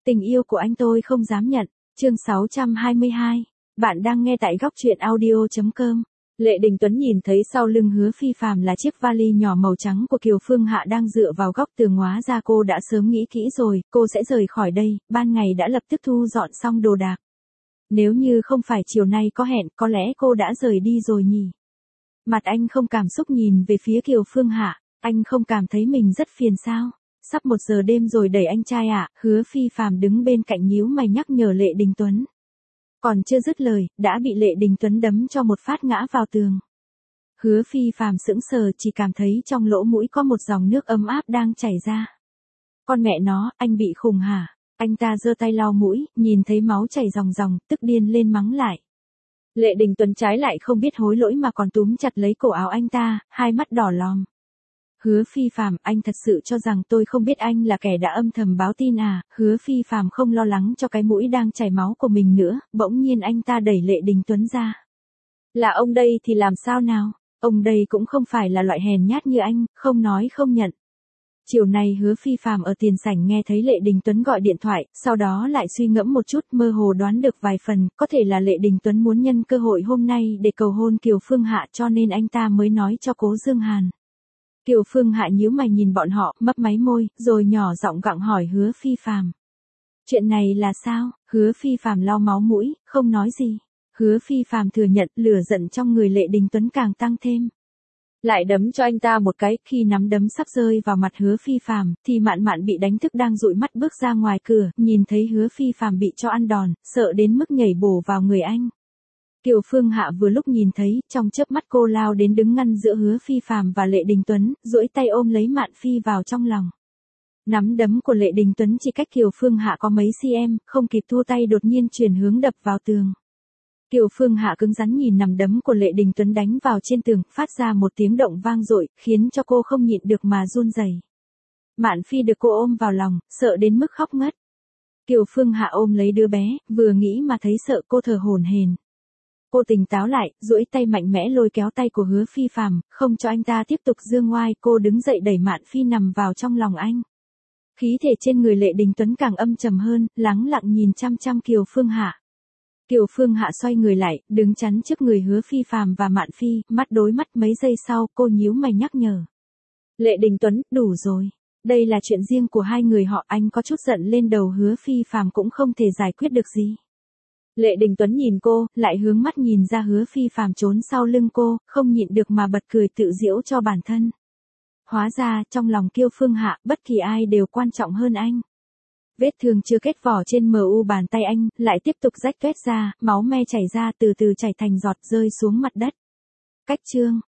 Tình yêu của anh tôi không dám nhận. Chương 622. Bạn đang nghe tại góc truyện audio.com. Lệ Đình Tuấn nhìn thấy sau lưng Hứa Phi Phàm là chiếc vali nhỏ màu trắng của Kiều Phương Hạ đang dựa vào góc tường, hóa ra cô đã sớm nghĩ kỹ rồi, cô sẽ rời khỏi đây, ban ngày đã lập tức thu dọn xong đồ đạc. Nếu như không phải chiều nay có hẹn, có lẽ cô đã rời đi rồi nhỉ. Mặt anh không cảm xúc nhìn về phía Kiều Phương Hạ, anh không cảm thấy mình rất phiền sao? Sắp 1 giờ đêm rồi đẩy anh trai ạ. Hứa Phi Phàm đứng bên cạnh nhíu mày nhắc nhở Lệ Đình Tuấn. Còn chưa dứt lời, đã bị Lệ Đình Tuấn đấm cho một phát ngã vào tường. Hứa Phi Phàm sững sờ, chỉ cảm thấy trong lỗ mũi có một dòng nước ấm áp đang chảy ra. Con mẹ nó, anh bị khùng hả? Anh ta giơ tay lau mũi, nhìn thấy máu chảy ròng ròng, tức điên lên mắng lại. Lệ Đình Tuấn trái lại không biết hối lỗi mà còn túm chặt lấy cổ áo anh ta, hai mắt đỏ lòm. Hứa Phi Phàm, anh thật sự cho rằng tôi không biết anh là kẻ đã âm thầm báo tin à? Hứa Phi Phàm không lo lắng cho cái mũi đang chảy máu của mình nữa, bỗng nhiên anh ta đẩy Lệ Đình Tuấn ra. Là ông đây thì làm sao nào? Ông đây cũng không phải là loại hèn nhát như anh, không nói không nhận. Chiều nay Hứa Phi Phàm ở tiền sảnh nghe thấy Lệ Đình Tuấn gọi điện thoại, sau đó lại suy ngẫm một chút, mơ hồ đoán được vài phần, có thể là Lệ Đình Tuấn muốn nhân cơ hội hôm nay để cầu hôn Kiều Phương Hạ, cho nên anh ta mới nói cho Cố Dương Hàn. Kiều Phương Hạ nhíu mày nhìn bọn họ, mấp máy môi, rồi nhỏ giọng gặng hỏi Hứa Phi Phàm. Chuyện này là sao? Hứa Phi Phàm lau máu mũi, không nói gì. Hứa Phi Phàm thừa nhận, lửa giận trong người Lệ Đình Tuấn càng tăng thêm. Lại đấm cho anh ta một cái, khi nắm đấm sắp rơi vào mặt Hứa Phi Phàm, thì Mạn Mạn bị đánh thức đang dụi mắt bước ra ngoài cửa, nhìn thấy Hứa Phi Phàm bị cho ăn đòn, sợ đến mức nhảy bổ vào người anh. Kiều Phương Hạ vừa lúc nhìn thấy, trong chớp mắt cô lao đến đứng ngăn giữa Hứa Phi Phàm và Lệ Đình Tuấn, duỗi tay ôm lấy Mạn Phi vào trong lòng. Nắm đấm của Lệ Đình Tuấn chỉ cách Kiều Phương Hạ có mấy cm, không kịp thua tay đột nhiên chuyển hướng đập vào tường. Kiều Phương Hạ cứng rắn nhìn nắm đấm của Lệ Đình Tuấn đánh vào trên tường, phát ra một tiếng động vang dội, khiến cho cô không nhịn được mà run rẩy. Mạn Phi được cô ôm vào lòng, sợ đến mức khóc ngất. Kiều Phương Hạ ôm lấy đứa bé, vừa nghĩ mà thấy sợ, cô thở hổn hển. Cô tỉnh táo lại, duỗi tay mạnh mẽ lôi kéo tay của Hứa Phi Phàm, không cho anh ta tiếp tục giương oai, cô đứng dậy đẩy Mạn Phi nằm vào trong lòng anh. Khí thể trên người Lệ Đình Tuấn càng âm trầm hơn, lắng lặng nhìn chăm chăm Kiều Phương Hạ. Kiều Phương Hạ xoay người lại, đứng chắn trước người Hứa Phi Phàm và Mạn Phi, mắt đối mắt. Mấy giây sau, cô nhíu mày nhắc nhở. Lệ Đình Tuấn, đủ rồi. Đây là chuyện riêng của hai người họ, anh có chút giận lên đầu Hứa Phi Phàm cũng không thể giải quyết được gì. Lệ Đình Tuấn nhìn cô, lại hướng mắt nhìn ra Hứa Phi Phàm trốn sau lưng cô, không nhịn được mà bật cười tự giễu cho bản thân. Hóa ra, trong lòng Kiều Phương Hạ, bất kỳ ai đều quan trọng hơn anh. Vết thương chưa kết vỏ trên mu bàn tay anh, lại tiếp tục rách toét ra, máu me chảy ra, từ từ chảy thành giọt rơi xuống mặt đất. Cách chương.